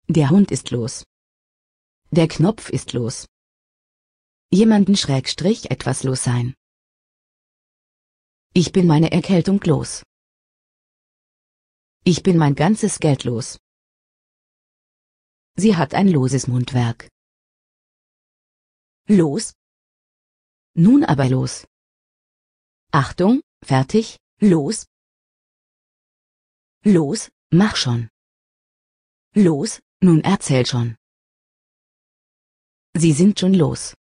Der Hund ist los. Der Knopf ist los. Jemanden / etwas los sein. Ich bin meine Erkältung los. Ich bin mein ganzes Geld los. Sie hat ein loses Mundwerk. Los. Nun aber los. Achtung, fertig, los. Los, mach schon. Los, nun erzähl schon. Sie sind schon los.